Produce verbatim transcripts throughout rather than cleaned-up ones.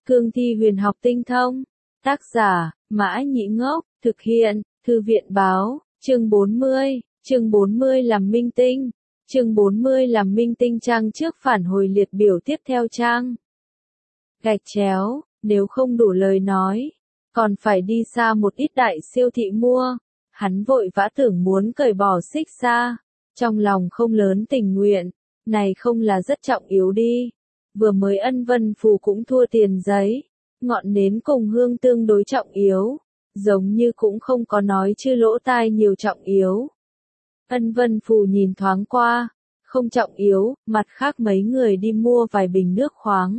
Cương thi huyền học tinh thông. Tác giả, Mã Nhĩ Ngốc, thực hiện, Thư viện Báo, chương bốn mươi, chương bốn mươi làm minh tinh, chương bốn mươi làm minh tinh trang trước phản hồi liệt biểu tiếp theo trang. Gạch chéo, nếu không đủ lời nói, còn phải đi xa một ít đại siêu thị mua. Hắn vội vã tưởng muốn cởi bỏ xích xa, trong lòng không lớn tình nguyện, này không là rất trọng yếu đi. Vừa mới ân vân phù cũng thua tiền giấy, ngọn nến cùng hương tương đối trọng yếu, giống như cũng không có nói chư lỗ tai nhiều trọng yếu. Ân vân phù nhìn thoáng qua, không trọng yếu, mặt khác mấy người đi mua vài bình nước khoáng.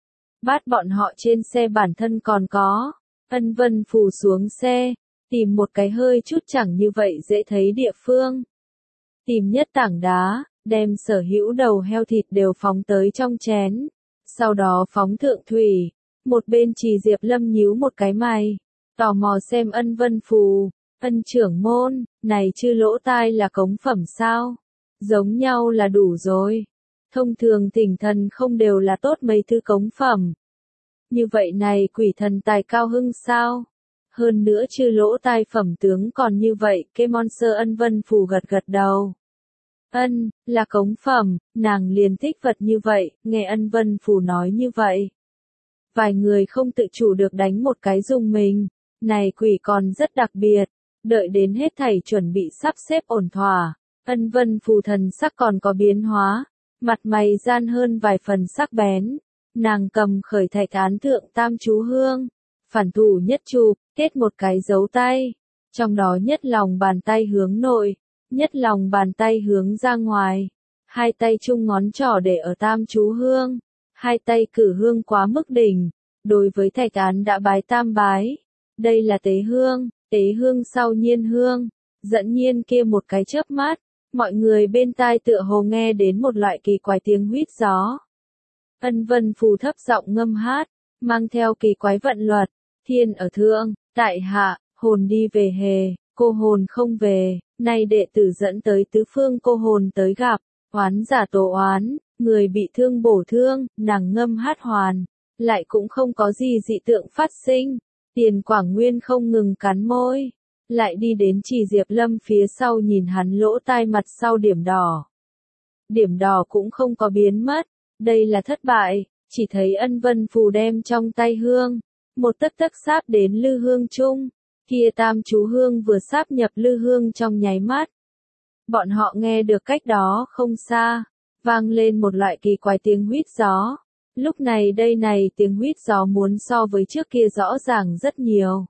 Bát bọn họ trên xe bản thân còn có, ân vân phù xuống xe, tìm một cái hơi chút chẳng như vậy dễ thấy địa phương. Tìm nhất tảng đá, đem sở hữu đầu heo thịt đều phóng tới trong chén, sau đó phóng thượng thủy. Một bên Trì Diệp Lâm nhíu một cái mày, tò mò xem ân vân phù, ân trưởng môn, này chư lỗ tai là cống phẩm sao? Giống nhau là đủ rồi. Thông thường thỉnh thần không đều là tốt mấy thứ cống phẩm. Như vậy này quỷ thần tài cao hưng sao? Hơn nữa chư lỗ tai phẩm tướng còn như vậy, cái monster ân vân phù gật gật đầu. Ân, là cống phẩm, nàng liền thích vật như vậy, nghe ân vân phù nói như vậy. Vài người không tự chủ được đánh một cái dùng mình, này quỷ còn rất đặc biệt, đợi đến hết thảy chuẩn bị sắp xếp ổn thỏa, ân vân phù thần sắc còn có biến hóa, mặt mày gian hơn vài phần sắc bén, nàng cầm khởi thạch án thượng tam chú hương, phản thủ nhất chụp, kết một cái dấu tay, trong đó nhất lòng bàn tay hướng nội, nhất lòng bàn tay hướng ra ngoài, hai tay chung ngón trỏ để ở tam chú hương. Hai tay cử hương quá mức đỉnh, đối với thạch án đã bái tam bái. Đây là tế hương, tế hương sau nhiên hương, dẫn nhiên kia một cái chớp mắt, mọi người bên tai tựa hồ nghe đến một loại kỳ quái tiếng huýt gió. Ân vân phù thấp giọng ngâm hát, mang theo kỳ quái vận luật, thiên ở thượng, tại hạ, hồn đi về hề, cô hồn không về, nay đệ tử dẫn tới tứ phương cô hồn tới gặp, oán giả tổ oán. Người bị thương bổ thương, nàng ngâm hát hoàn, lại cũng không có gì dị tượng phát sinh. Tiền Quảng Nguyên không ngừng cắn môi, lại đi đến Trì Diệp Lâm phía sau nhìn hắn lỗ tai mặt sau điểm đỏ. Điểm đỏ cũng không có biến mất, đây là thất bại, chỉ thấy ân vân phù đem trong tay hương, một tấc tấc sáp đến lư hương chung, kia tam chú hương vừa sáp nhập lư hương trong nháy mắt. Bọn họ nghe được cách đó không xa. Vang lên một loại kỳ quái tiếng huýt gió. Lúc này đây này tiếng huýt gió muốn so với trước kia rõ ràng rất nhiều.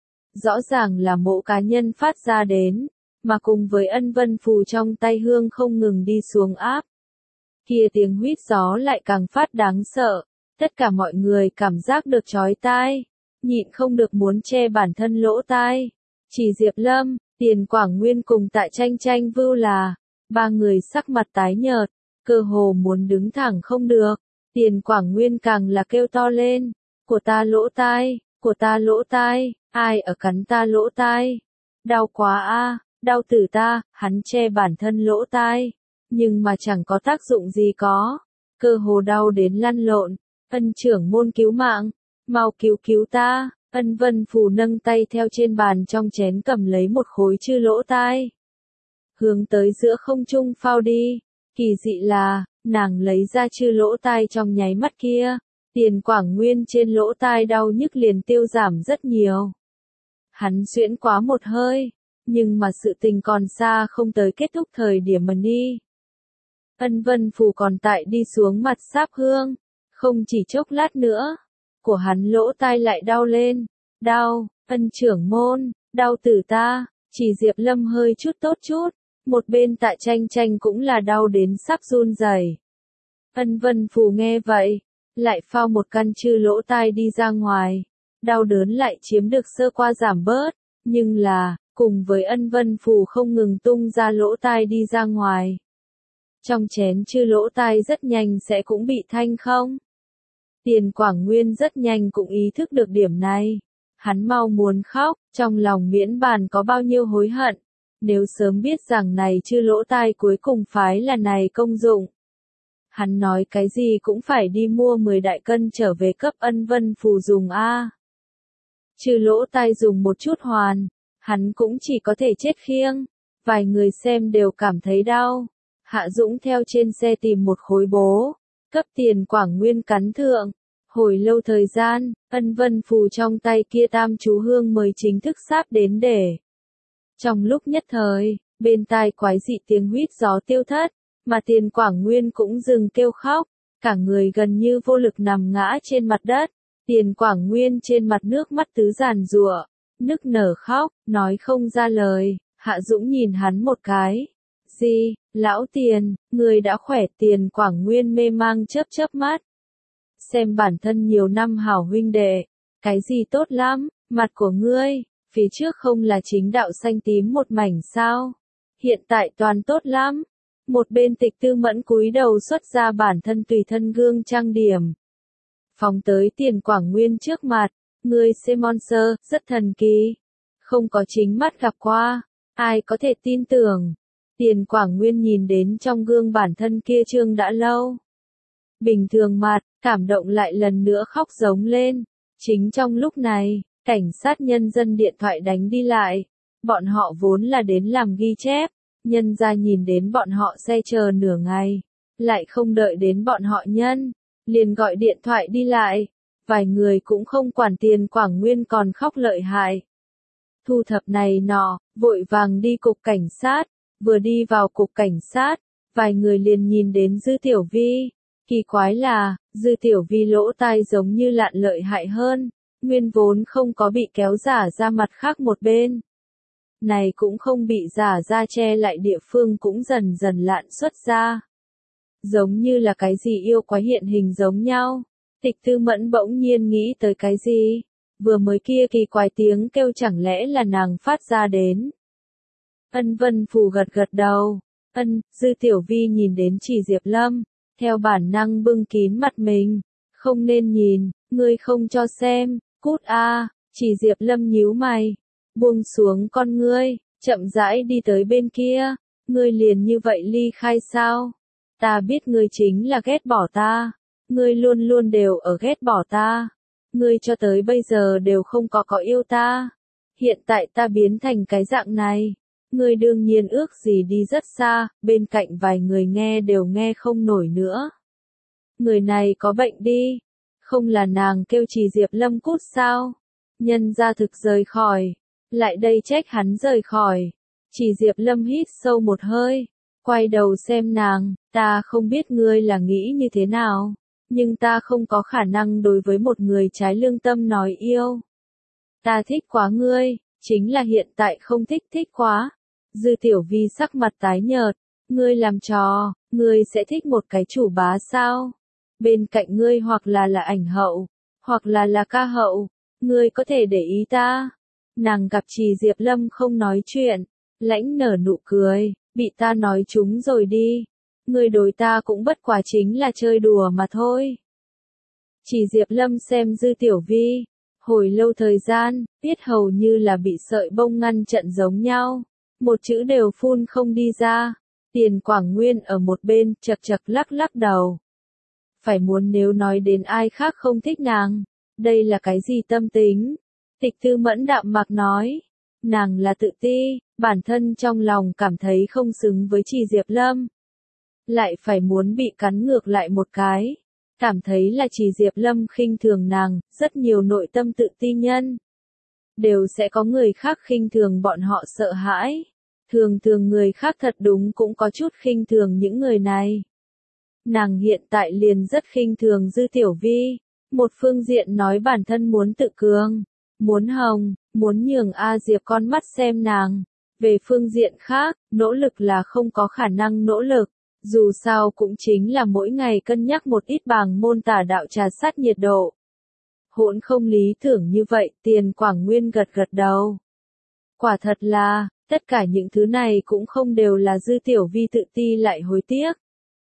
Rõ ràng là mộ cá nhân phát ra đến, mà cùng với ân vân phù trong tay hương không ngừng đi xuống áp. Kia tiếng huýt gió lại càng phát đáng sợ, tất cả mọi người cảm giác được chói tai, nhịn không được muốn che bản thân lỗ tai. Chỉ Diệp Lâm, Tiền Quảng Nguyên cùng Tại Tranh Tranh Vưu là, ba người sắc mặt tái nhợt. Cơ hồ muốn đứng thẳng không được, Tiền Quảng Nguyên càng là kêu to lên, của ta lỗ tai, của ta lỗ tai, ai ở cắn ta lỗ tai, đau quá a, đau tử ta, hắn che bản thân lỗ tai, nhưng mà chẳng có tác dụng gì có, cơ hồ đau đến lăn lộn, ân trưởng môn cứu mạng, mau cứu cứu ta, ân vân phù nâng tay theo trên bàn trong chén cầm lấy một khối chư lỗ tai, hướng tới giữa không trung phao đi. Kỳ dị là, nàng lấy ra chư lỗ tai trong nháy mắt kia, Tiền Quảng Nguyên trên lỗ tai đau nhức liền tiêu giảm rất nhiều. Hắn xuyễn quá một hơi, nhưng mà sự tình còn xa không tới kết thúc thời điểm mà đi. Ân vân phù còn tại đi xuống mặt sáp hương, không chỉ chốc lát nữa, của hắn lỗ tai lại đau lên, đau, ân trưởng môn, đau tử ta, Chỉ Diệp Lâm hơi chút tốt chút. Một bên Tại Tranh Tranh cũng là đau đến sắp run rẩy. Ân vân phù nghe vậy, lại phao một căn chư lỗ tai đi ra ngoài, đau đớn lại chiếm được sơ qua giảm bớt, nhưng là, cùng với ân vân phù không ngừng tung ra lỗ tai đi ra ngoài. Trong chén chư lỗ tai rất nhanh sẽ cũng bị thanh không. Tiền Quảng Nguyên rất nhanh cũng ý thức được điểm này. Hắn mau muốn khóc, trong lòng miễn bàn có bao nhiêu hối hận. Nếu sớm biết rằng này chư lỗ tai cuối cùng phái là này công dụng. Hắn nói cái gì cũng phải đi mua mười đại cân trở về cấp Ân Vân Phù dùng a. Trừ lỗ tai dùng một chút hoàn, hắn cũng chỉ có thể chết khiêng. Vài người xem đều cảm thấy đau. Hạ Dũng theo trên xe tìm một khối bố, cấp Tiền Quảng Nguyên cắn thượng. Hồi lâu thời gian, Ân Vân Phù trong tay kia tam chú hương mới chính thức sáp đến để. Trong lúc nhất thời, bên tai quái dị tiếng huýt gió tiêu thất, mà Tiền Quảng Nguyên cũng dừng kêu khóc, cả người gần như vô lực nằm ngã trên mặt đất. Tiền Quảng Nguyên trên mặt nước mắt tứ giàn giụa, nức nở khóc, nói không ra lời. Hạ Dũng nhìn hắn một cái. Gì, lão Tiền, người đã khỏe? Tiền Quảng Nguyên mê mang chớp chớp mắt. Xem bản thân nhiều năm hảo huynh đệ, cái gì tốt lắm, mặt của ngươi, phía trước không là chính đạo xanh tím một mảnh sao? Hiện tại toàn tốt lắm. Một bên Tịch Tư Mẫn cúi đầu xuất ra bản thân tùy thân gương trang điểm. Phóng tới Tiền Quảng Nguyên trước mặt, ngươi xem monster, rất thần kỳ. Không có chính mắt gặp qua, ai có thể tin tưởng. Tiền Quảng Nguyên nhìn đến trong gương bản thân kia trương đã lâu. Bình thường mặt, cảm động lại lần nữa khóc giống lên. Chính trong lúc này, cảnh sát nhân dân điện thoại đánh đi lại. Bọn họ vốn là đến làm ghi chép. Nhân ra nhìn đến bọn họ xe chờ nửa ngày. Lại không đợi đến bọn họ nhân. Liền gọi điện thoại đi lại. Vài người cũng không quản. Tiền Quảng Nguyên còn khóc lợi hại. Thu thập này nọ, vội vàng đi cục cảnh sát. Vừa đi vào cục cảnh sát, vài người liền nhìn đến Dư Tiểu Vi. Kỳ quái là, Dư Tiểu Vi lỗ tai giống như lạn lợi hại hơn, nguyên vốn không có bị kéo giả ra mặt khác một bên. Này cũng không bị giả ra che lại địa phương cũng dần dần lạn xuất ra. Giống như là cái gì yêu quái hiện hình giống nhau. Tịch Tư Mẫn bỗng nhiên nghĩ tới cái gì. Vừa mới kia kỳ quái tiếng kêu chẳng lẽ là nàng phát ra đến. Ân Vân Phù gật gật đầu. Ân, Dư Tiểu Vi nhìn đến Chỉ Diệp Lâm, theo bản năng bưng kín mặt mình. Không nên nhìn, ngươi không cho xem, cút a. Chỉ Diệp Lâm nhíu mày, buông xuống con ngươi, chậm rãi đi tới bên kia. Ngươi liền như vậy ly khai sao? Ta biết ngươi chính là ghét bỏ ta. Ngươi luôn luôn đều ở ghét bỏ ta. Ngươi cho tới bây giờ đều không có có yêu ta. Hiện tại ta biến thành cái dạng này. Ngươi đương nhiên ước gì đi rất xa, bên cạnh vài người nghe đều nghe không nổi nữa. Người này có bệnh đi. Không là nàng kêu Chỉ Diệp Lâm cút sao? Nhân ra thực rời khỏi. Lại đây trách hắn rời khỏi. Chỉ Diệp Lâm hít sâu một hơi. Quay đầu xem nàng, ta không biết ngươi là nghĩ như thế nào. Nhưng ta không có khả năng đối với một người trái lương tâm nói yêu. Ta thích quá ngươi, chính là hiện tại không thích thích quá. Dư Tiểu Vi sắc mặt tái nhợt, ngươi làm trò, ngươi sẽ thích một cái chủ bá sao? Bên cạnh ngươi hoặc là là ảnh hậu, hoặc là là ca hậu, ngươi có thể để ý ta. Nàng gặp Chỉ Diệp Lâm không nói chuyện, lãnh nở nụ cười, bị ta nói trúng rồi đi. Ngươi đối ta cũng bất quá chính là chơi đùa mà thôi. Chỉ Diệp Lâm xem Dư Tiểu Vi, hồi lâu thời gian, biết hầu như là bị sợi bông ngăn trận giống nhau. Một chữ đều phun không đi ra. Tiền Quảng Nguyên ở một bên chật chật lắc lắc đầu. Phải muốn nếu nói đến ai khác không thích nàng. Đây là cái gì tâm tính? Tịch Tư Mẫn đạm mạc nói. Nàng là tự ti, bản thân trong lòng cảm thấy không xứng với Chỉ Diệp Lâm. Lại phải muốn bị cắn ngược lại một cái. Cảm thấy là Chỉ Diệp Lâm khinh thường nàng, rất nhiều nội tâm tự ti nhân. Đều sẽ có người khác khinh thường bọn họ sợ hãi. Thường thường người khác thật đúng cũng có chút khinh thường những người này. Nàng hiện tại liền rất khinh thường Dư Tiểu Vi. Một phương diện nói bản thân muốn tự cường, muốn hồng, muốn nhường A Diệp con mắt xem nàng. Về phương diện khác, nỗ lực là không có khả năng nỗ lực. Dù sao cũng chính là mỗi ngày cân nhắc một ít bảng môn tả đạo trà sát nhiệt độ. Hỗn không lý tưởng như vậy, Tiền Quảng Nguyên gật gật đầu. Quả thật là, tất cả những thứ này cũng không đều là Dư Tiểu Vi tự ti lại hối tiếc.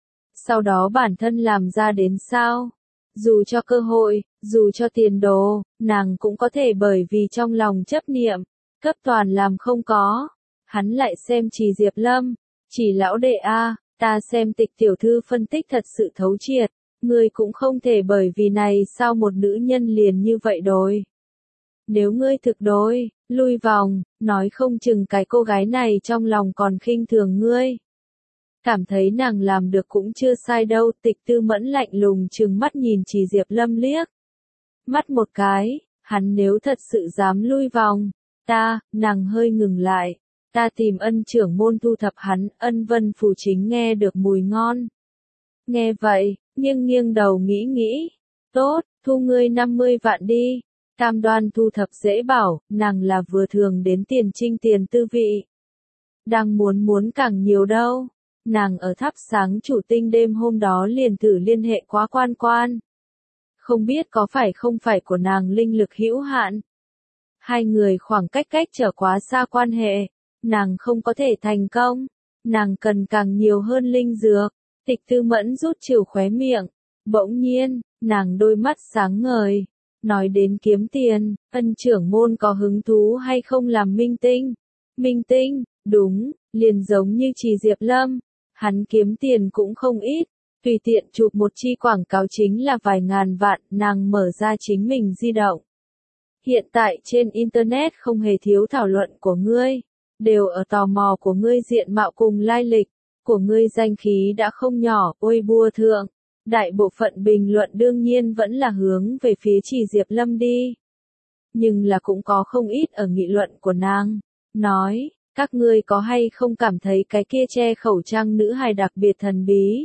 Sau đó bản thân làm ra đến sao? Dù cho cơ hội, dù cho tiền đồ, nàng cũng có thể bởi vì trong lòng chấp niệm, cấp toàn làm không có. Hắn lại xem Chỉ Diệp Lâm, Chỉ lão đệ a, Ta xem Tịch tiểu thư phân tích thật sự thấu triệt, ngươi cũng không thể bởi vì này sao một nữ nhân liền như vậy đối. Nếu ngươi thực đối, lui vòng, nói không chừng cái cô gái này trong lòng còn khinh thường ngươi. Cảm thấy nàng làm được cũng chưa sai đâu, Tịch Tư Mẫn lạnh lùng trừng mắt nhìn Trì Diệp Lâm liếc. Mắt một cái, hắn nếu thật sự dám lui vòng, ta, nàng hơi ngừng lại, ta tìm Ân trưởng môn thu thập hắn, Ân Vân Phù chính nghe được mùi ngon. Nghe vậy, nghiêng nghiêng đầu nghĩ nghĩ, tốt, thu ngươi năm mươi vạn đi, cam đoan thu thập dễ bảo, nàng là vừa thường đến tiền trinh tiền tư vị. Đang muốn muốn càng nhiều đâu, nàng ở thắp sáng chủ tinh đêm hôm đó liền thử liên hệ quá quan quan. Không biết có phải không phải của nàng linh lực hữu hạn. Hai người khoảng cách cách trở quá xa quan hệ, nàng không có thể thành công, nàng cần càng nhiều hơn linh dược. Tịch Tư Mẫn rút trừ khóe miệng, bỗng nhiên, nàng đôi mắt sáng ngời, nói đến kiếm tiền, Ân trưởng môn có hứng thú hay không làm minh tinh? Minh tinh, đúng, liền giống như Trì Diệp Lâm, hắn kiếm tiền cũng không ít, tùy tiện chụp một chi quảng cáo chính là vài ngàn vạn, nàng mở ra chính mình di động. Hiện tại trên Internet không hề thiếu thảo luận của ngươi, đều ở tò mò của ngươi diện mạo cùng lai lịch, của ngươi danh khí đã không nhỏ, ôi bua thượng. Đại bộ phận bình luận đương nhiên vẫn là hướng về phía Trì Diệp Lâm đi. Nhưng là cũng có không ít ở nghị luận của nàng, nói, các ngươi có hay không cảm thấy cái kia che khẩu trang nữ hài đặc biệt thần bí?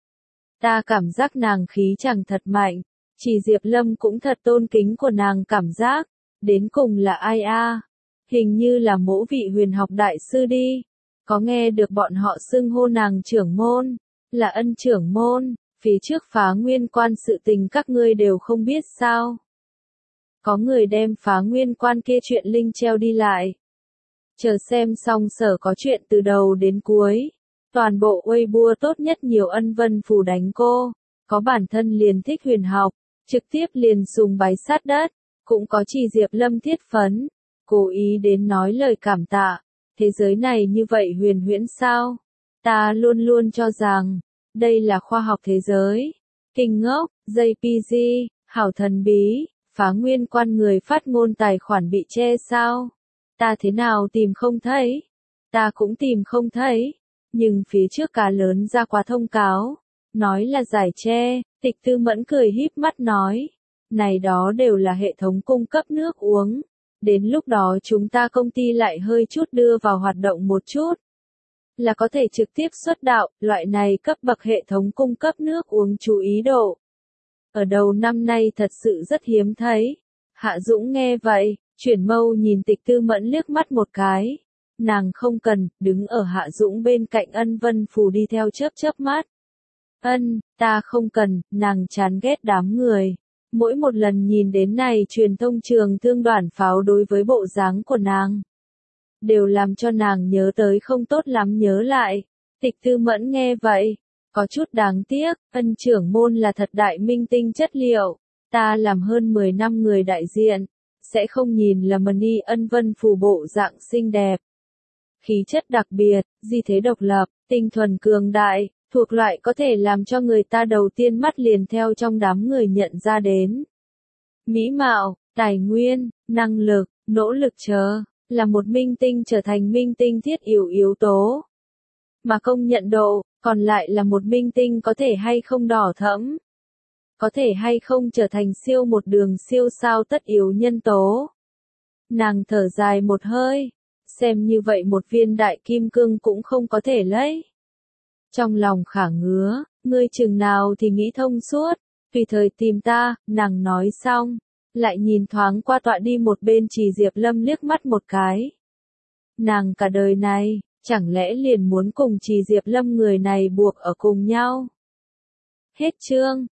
Ta cảm giác nàng khí chẳng thật mạnh, Trì Diệp Lâm cũng thật tôn kính của nàng cảm giác, đến cùng là ai a? Hình như là mỗ vị huyền học đại sư đi, có nghe được bọn họ xưng hô nàng trưởng môn, là Ân trưởng môn, phía trước Phá Nguyên Quan sự tình các ngươi đều không biết sao? Có người đem Phá Nguyên Quan kia chuyện linh treo đi lại. Chờ xem xong sở có chuyện từ đầu đến cuối. Toàn bộ Weibo tốt nhất nhiều Ân Vân Phù đánh cô, có bản thân liền thích huyền học, trực tiếp liền sùng bái sát đất, cũng có Trì Diệp Lâm thiết phấn, cố ý đến nói lời cảm tạ. Thế giới này như vậy huyền huyễn sao? Ta luôn luôn cho rằng, đây là khoa học thế giới. Kinh ngốc, gi pê giê, hảo thần bí, Phá Nguyên Quan người phát ngôn tài khoản bị che sao? Ta thế nào tìm không thấy? Ta cũng tìm không thấy. Nhưng phía trước cá lớn ra quá thông cáo, nói là giải che, Tịch Tư Mẫn cười híp mắt nói, này đó đều là hệ thống cung cấp nước uống, đến lúc đó chúng ta công ty lại hơi chút đưa vào hoạt động một chút, là có thể trực tiếp xuất đạo, loại này cấp bậc hệ thống cung cấp nước uống chú ý độ. Ở đầu năm nay thật sự rất hiếm thấy. Hạ Dũng nghe vậy, chuyển mâu nhìn Tịch Tư Mẫn liếc mắt một cái. Nàng không cần, đứng ở Hạ Dũng bên cạnh Ân Vân Phù đi theo chớp chớp mắt. Ân, ta không cần, nàng chán ghét đám người. Mỗi một lần nhìn đến này truyền thông trường thương đoàn pháo đối với bộ dáng của nàng, đều làm cho nàng nhớ tới không tốt lắm nhớ lại. Tịch Tư Mẫn nghe vậy, có chút đáng tiếc, Ân trưởng môn là thật đại minh tinh chất liệu. Ta làm hơn mười năm người đại diện, sẽ không nhìn là Mani Ân Vân Phù bộ dạng xinh đẹp. Khí chất đặc biệt, di thế độc lập, tinh thuần cường đại, thuộc loại có thể làm cho người ta đầu tiên mắt liền theo trong đám người nhận ra đến. Mỹ mạo, tài nguyên, năng lực, nỗ lực chờ, là một minh tinh trở thành minh tinh thiết yếu yếu tố. Mà công nhận độ, còn lại là một minh tinh có thể hay không đỏ thẫm. Có thể hay không trở thành siêu một đường siêu sao tất yếu nhân tố. Nàng thở dài một hơi, xem như vậy một viên đại kim cương cũng không có thể lấy. Trong lòng khả ngứa, ngươi chừng nào thì nghĩ thông suốt, tùy thời tìm ta, nàng nói xong, lại nhìn thoáng qua tọa đi một bên Trì Diệp Lâm liếc mắt một cái. Nàng cả đời này, chẳng lẽ liền muốn cùng Trì Diệp Lâm người này buộc ở cùng nhau? Hết chương.